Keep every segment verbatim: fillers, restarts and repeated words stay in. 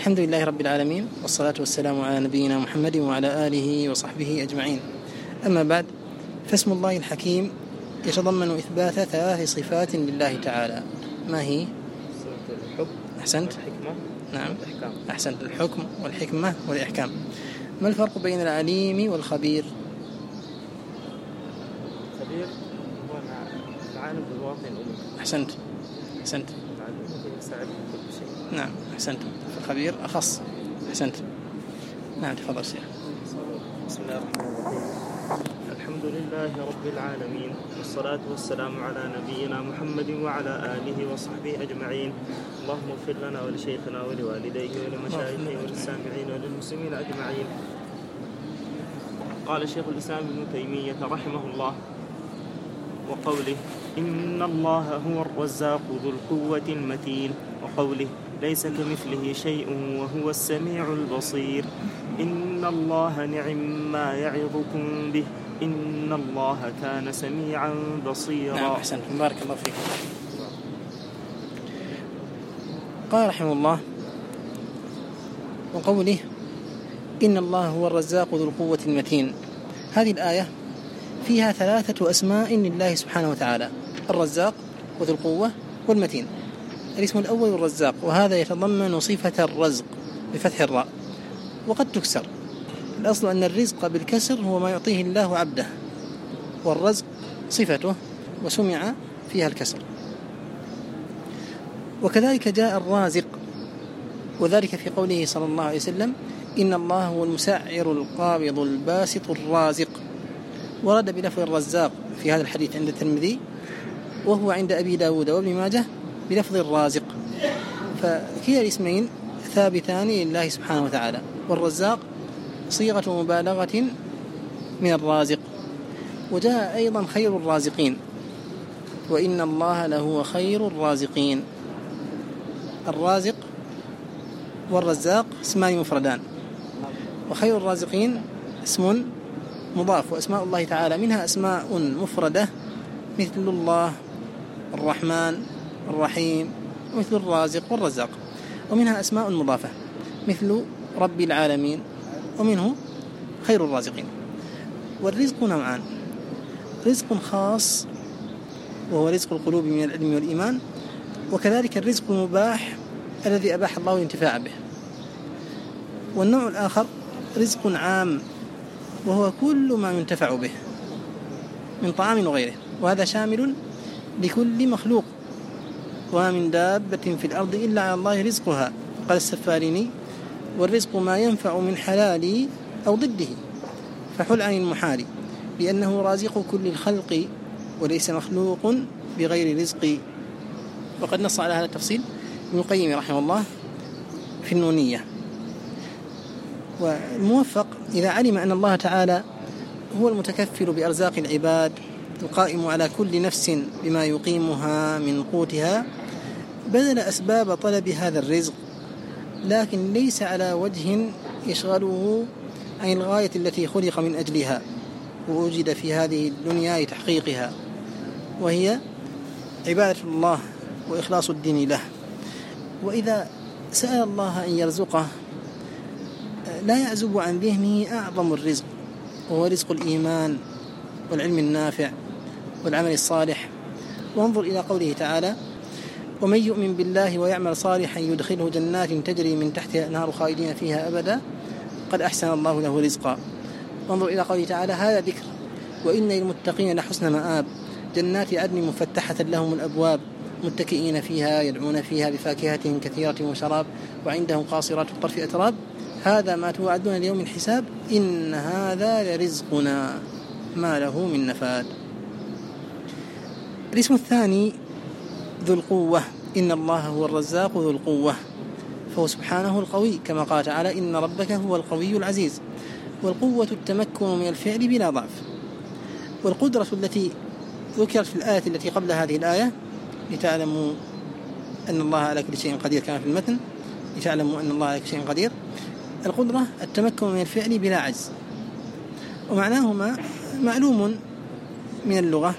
الحمد لله رب العالمين، والصلاة والسلام على نبينا محمد وعلى آله وصحبه أجمعين. أما بعد، فاسم الله الحكيم يتضمن إثبات ثلاث صفات لله تعالى. ما هي؟ الحكم أحسنت. والحكمة. نعم والإحكام. أحسنت. الحكم والحكمة والإحكام. ما الفرق بين العليم والخبير؟ الخبير هو العالم بالواقع الأمور. أحسنت. أحسنت. العالم هو يساعد كل شيء. نعم أحسنت. الخبير أخص. أحسنت. نعم تفضل شيخ. بسم الله الرحمن الرحيم. الحمد لله رب العالمين، والصلاة والسلام على نبينا محمد وعلى آله وصحبه أجمعين. اللهم اغفر لنا ولشيخنا ولوالديه ولمشايخه وللسامعين وللمسلمين أجمعين. قال شيخ الإسلام ابن تيمية رحمه الله وقوله إن الله هو الرزاق ذو القوة المتين، وقوله ليس كمثله شيء وهو السميع البصير. إن الله نعم ما يعظكم به، إن الله كان سميعا بصيرا. نعم أحسنت، بارك الله فيك. قال رحمه الله وقوله إن الله هو الرزاق ذو القوة المتين. هذه الآية فيها ثلاثة أسماء لله سبحانه وتعالى: الرزاق وذو القوة والمتين. الاسم الأول الرزاق، وهذا يتضمن صفة الرزق بفتح الراء وقد تكسر. الأصل أن الرزق بالكسر هو ما يعطيه الله عبده، والرزق صفته وسمع فيها الكسر. وكذلك جاء الرازق، وذلك في قوله صلى الله عليه وسلم إن الله هو المسعر القابض الباسط الرازق. ورد بلفظ الرزاق في هذا الحديث عند الترمذي، وهو عند أبي داود وابن ماجه بلفظ الرازق. فكلا الاسمين ثابتان لله سبحانه وتعالى، والرزاق صيغة مبالغة من الرازق. وجاء أيضا خير الرازقين، وإن الله لهو خير الرازقين. الرازق والرزاق اسمان مفردان، وخير الرازقين اسم مضاف. وأسماء الله تعالى منها أسماء مفردة مثل الله الرحمن الرحيم، ومثل الرازق والرزاق. ومنها أسماء مضافة مثل رب العالمين، ومنه خير الرازقين. والرزق نوعان: رزق خاص وهو رزق القلوب من العلم والإيمان، وكذلك الرزق المباح الذي أباح الله الانتفاع به. والنوع الآخر رزق عام، وهو كل ما ينتفع به من طعام وغيره، وهذا شامل لكل مخلوق. وما من دابة في الأرض إلا على الله رزقها. قال السفاريني: والرزق ما ينفع من حلال أو ضده، فحل عن المحال، لأنه رازق كل الخلق وليس مخلوق بغير رزق. وقد نص على هذا التفصيل ابن القيم رحمه الله في النونية. والموفق إذا علم أن الله تعالى هو المتكفل بأرزاق العباد، القائم على كل نفس بما يقيمها من قوتها، بذل أسباب طلب هذا الرزق، لكن ليس على وجه يشغله عن الغاية التي خلق من أجلها ووجد في هذه الدنيا لتحقيقها، وهي عبادة الله وإخلاص الدين له. وإذا سأل الله أن يرزقه لا يعزب عن ذهنه أعظم الرزق، وهو رزق الإيمان والعلم النافع والعمل الصالح. وانظر إلى قوله تعالى: ومن يؤمن بالله ويعمل صالحا يدخله جنات تجري من تحتها الأنهار خالدين فيها أبدا قد أحسن الله له رزقا. وانظر إلى قوله تعالى: هذا ذكر وإن للمتقين لحسن مآب جنات عدن مفتحة لهم الأبواب متكئين فيها يدعون فيها بفاكهة كثيرة وشراب وعندهم قاصرات الطرف أتراب هذا ما توعدون ليوم الحساب إن هذا لرزقنا ما له من نفاد. الاسم الثاني ذو القوة. إن الله هو الرزاق ذو القوة، فهو سبحانه القوي، كما قال تعالى: إن ربك هو القوي العزيز. والقوة التمكن من الفعل بلا ضعف. والقدرة التي ذكرت في الآية التي قبل هذه الآية لتعلموا أن الله على كل شيء قدير، كما في المتن لتعلموا أن الله على كل شيء قدير. القدرة التمكن من الفعل بلا عجز، ومعناهما معلوم من اللغة،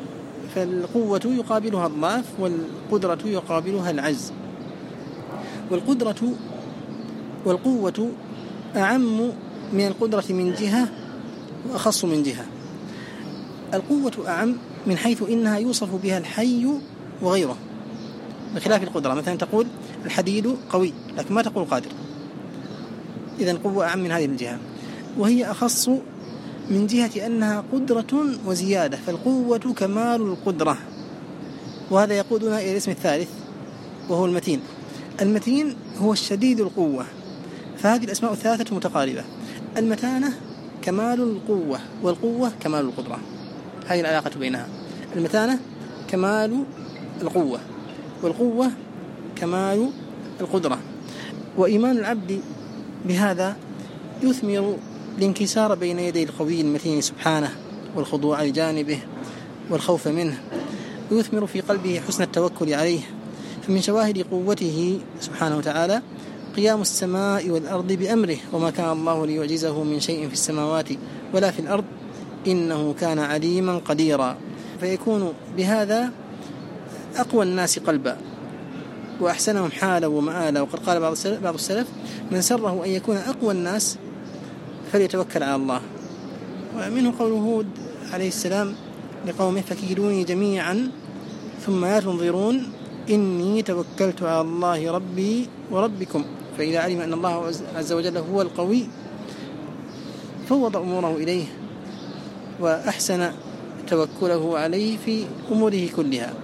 فالقوة يقابلها الضعف والقدرة يقابلها العجز. والقدرة والقوة أعم من القدرة من جهة وأخص من جهة. القوة أعم من حيث إنها يوصف بها الحي وغيره، بخلاف القدرة. مثلا تقول الحديد قوي لكن ما تقول قادر، إذن القوة أعم من هذه الجهة. وهي أخص من جهة أنها قدرة وزيادة، فالقوة كمال القدرة. وهذا يقودنا إلى الاسم الثالث وهو المتين. المتين هو الشديد القوة، فهذه الأسماء الثلاثة متقاربة. المتانة كمال القوة، والقوة كمال القدرة، هذه العلاقة بينها. المتانة كمال القوة، والقوة كمال القدرة. وإيمان العبد بهذا يثمر الانكسار بين يدي القوي المتين سبحانه، والخضوع لجانبه والخوف منه، ويثمر في قلبه حسن التوكل عليه. فمن شواهد قوته سبحانه وتعالى قيام السماء والأرض بأمره، وما كان الله ليعجزه من شيء في السماوات ولا في الأرض إنه كان عليما قديرا. فيكون بهذا أقوى الناس قلبا وأحسنهم حالا ومآلا. وقد قال بعض السلف من سره أن يكون أقوى الناس فليتوكل على الله. ومنه قول هود عليه السلام لقومه فكيدوني جميعا ثم لا تنظرون إني توكلت على الله ربي وربكم. فإذا علم أن الله عز وجل هو القوي فوض أموره إليه وأحسن توكله عليه في أموره كلها.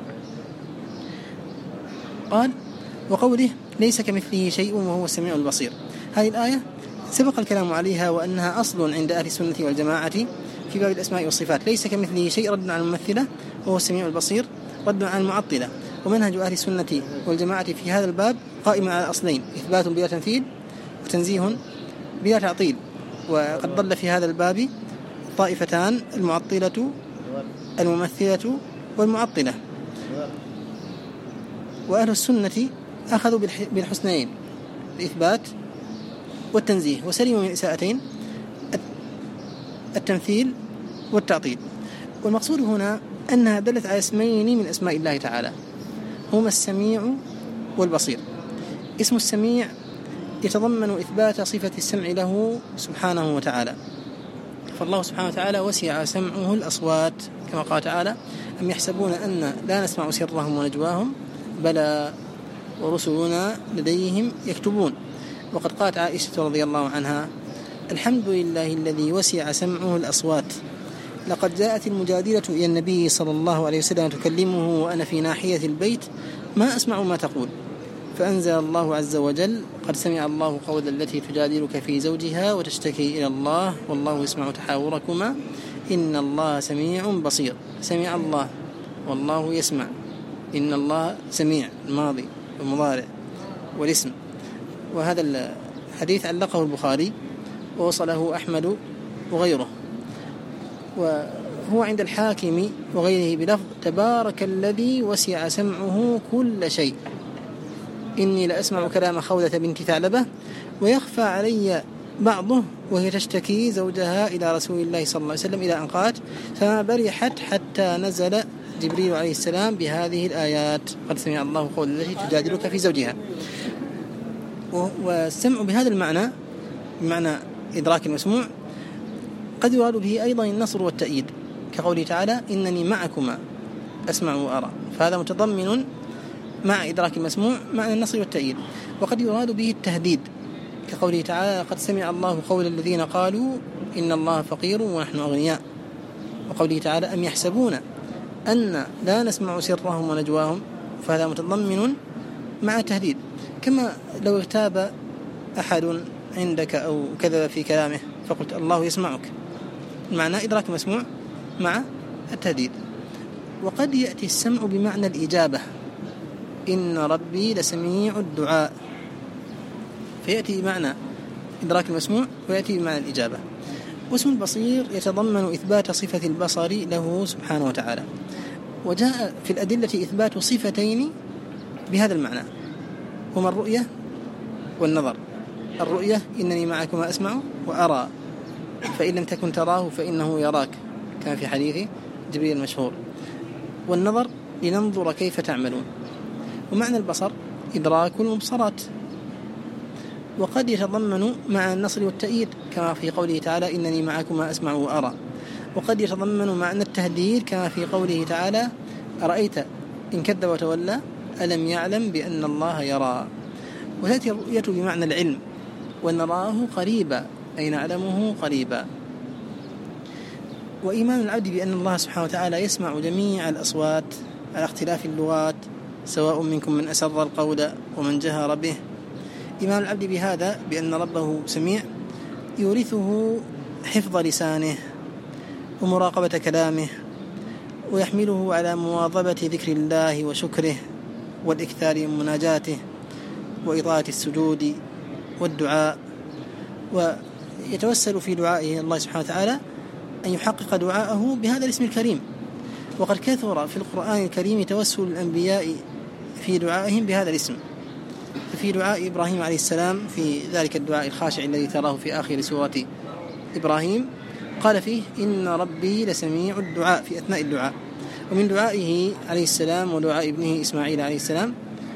قال وقوله ليس كمثله شيء وهو السميع البصير. هذه الآية سبق الكلام عليها وأنها أصل عند أهل السنة والجماعة في باب الأسماء والصفات. ليس كمثله شيء رد على الممثلة، وهو السميع البصير رد على المعطلة. ومنهج أهل السنة والجماعة في هذا الباب قائم على أصلين: إثبات بلا تمثيل، وتنزيه بلا تعطيل. وقد ضل في هذا الباب طائفتان: المعطلة الممثلة والمعطلة. وأهل السنة أخذوا بالحسنين الإثبات والتنزيه، وسلموا من الإساءتين التمثيل والتعطيل. والمقصود هنا أنها دلت على اسمين من أسماء الله تعالى هما السميع والبصير. اسم السميع يتضمن إثبات صفة السمع له سبحانه وتعالى، فالله سبحانه وتعالى وسع سمعه الأصوات كما قال تعالى: أم يحسبون أن لا نسمع سرهم ونجواهم بلى ورسلنا لديهم يكتبون. وقد قالت عائشة رضي الله عنها: الحمد لله الذي وسع سمعه الأصوات، لقد جاءت المجادلة إلى النبي صلى الله عليه وسلم تكلمه وأنا في ناحية البيت ما أسمع ما تقول، فأنزل الله عز وجل: قد سمع الله قول التي تجادلك في زوجها وتشتكي إلى الله والله يسمع تحاوركما إن الله سميع بصير. سمع الله والله يسمع، إن الله سميع الماضي والمضارع والاسم. وهذا الحديث علقه البخاري ووصله أحمد وغيره، وهو عند الحاكم وغيره بلفظ: تبارك الذي وسع سمعه كل شيء، إني لأسمع كلام خولة بنت ثعلبة ويخفى علي بعضه وهي تشتكي زوجها إلى رسول الله صلى الله عليه وسلم إلى أن قالت: فما برحت حتى نزل جبريل عليه السلام بهذه الآيات: قد سمع الله قول التي تجادلك في زوجها. والسمع بهذا المعنى بمعنى إدراك المسموع قد يراد به أيضا النصر والتأييد، كقوله تعالى: إنني معكما أسمع وأرى، فهذا متضمن مع إدراك المسموع معنى النصر والتأييد. وقد يراد به التهديد، كقوله تعالى: قد سمع الله قول الذين قالوا إن الله فقير ونحن أغنياء. وقوله تعالى: أم يحسبون أن لا نسمع سرهم ونجواهم، فهذا متضمن مع التهديد. كما لو اغتاب أحد عندك أو كذب في كلامه فقلت الله يسمعك، معنى إدراك مسموع مع التهديد. وقد يأتي السمع بمعنى الإجابة: إن ربي لسميع الدعاء، فيأتي بمعنى إدراك المسموع ويأتي بمعنى الإجابة. واسم البصير يتضمن إثبات صفة البصر له سبحانه وتعالى. وجاء في الأدلة إثبات صفتين بهذا المعنى هما الرؤية والنظر. الرؤية: إنني معكما أسمع وأرى، فإن لم تكن تراه فإنه يراك، كما في حديث جبريل المشهور. والنظر: لننظر كيف تعملون. ومعنى البصر إدراك المبصرات وقد يتضمن معنى النصر والتأييد كما في قوله تعالى إنني معكما أسمع وأرى، وقد يتضمن معنى التهديد كما في قوله تعالى أرأيت إن كذب وتولى ألم يعلم بأن الله يرى. وتأتي الرؤية بمعنى العلم ونراه قريبا أي نعلمه قريبا. وإيمان العبد بأن الله سبحانه وتعالى يسمع جميع الأصوات على اختلاف اللغات سواء منكم من أسر القول ومن جهر به. إيمان العبد بهذا بأن ربه سميع يورثه حفظ لسانه ومراقبة كلامه، ويحمله على مواظبة ذكر الله وشكره والإكثار من مناجاته وإطاعة السجود والدعاء، ويتوسل في دعائه الله سبحانه وتعالى أن يحقق دعاءه بهذا الاسم الكريم. وقد كثر في القرآن الكريم توسل الأنبياء في دعائهم بهذا الاسم. في دعاء إبراهيم عليه السلام في ذلك الدعاء الخاشع الذي تراه في آخر سورة إبراهيم قال فيه إن ربي لسميع الدعاء في أثناء الدعاء. ومن دعائه عليه السلام ودعاء ابنه إسماعيل عليه السلام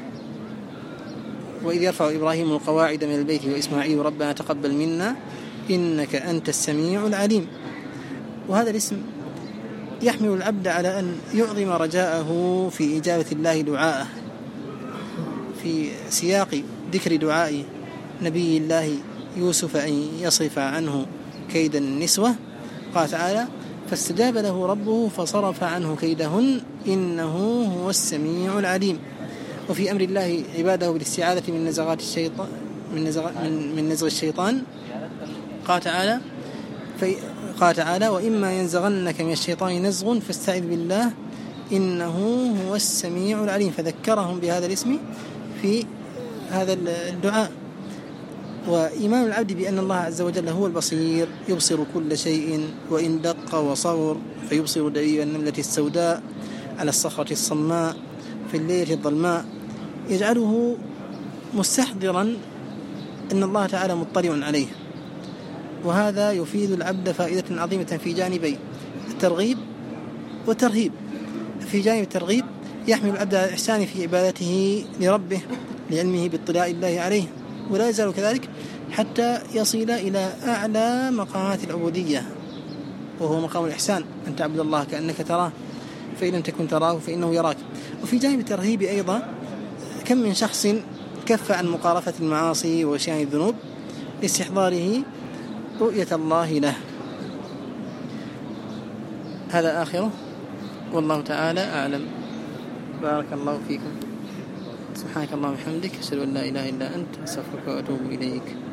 وإذ يرفع إبراهيم القواعد من البيت وإسماعيل ربنا تقبل منا إنك أنت السميع العليم. وهذا الاسم يحمل العبد على أن يعظم رجاءه في إجابة الله دعاءه. في سياق ذكر دعاء نبي الله يوسف أن يصرف عنه كيد النسوة قال تعالى فاستجاب له ربه فصرف عنه كيدهن إنه هو السميع العليم. وفي أمر الله عباده بالاستعاذة من نزغات الشيطان من نزغ من, من نزغ الشيطان قال تعالى في قال تعالى وإما ينزغنك من الشيطان نزغ فاستعذ بالله إنه هو السميع العليم. فذكرهم بهذا الاسم في هذا الدعاء. وإيمان العبد بأن الله عز وجل هو البصير يبصر كل شيء وإن دق وصور فيبصر دبيب النملة السوداء على الصخرة الصماء في الليلة الظلماء يجعله مستحضرا أن الله تعالى مطلع عليه. وهذا يفيد العبد فائدة عظيمة في جانبي الترغيب والترهيب. في جانب الترغيب يحمل العبد على الإحسان في عبادته لربه لعلمه باطلاع الله عليه، ولا يزال كذلك حتى يصل إلى أعلى مقامات العبودية وهو مقام الإحسان أن تعبد الله كأنك تراه فإن لم تكن تراه فإنه يراك. وفي جانب الترهيب أيضا كم من شخص كف عن مقارفة المعاصي وشيان الذنوب لاستحضاره رؤية الله له. هذا آخره والله تعالى أعلم. بارك الله فيكم. سبحانك اللهم وبحمدك أشهد أن لا إله إلا أنت أستغفرك وأتوب إليك.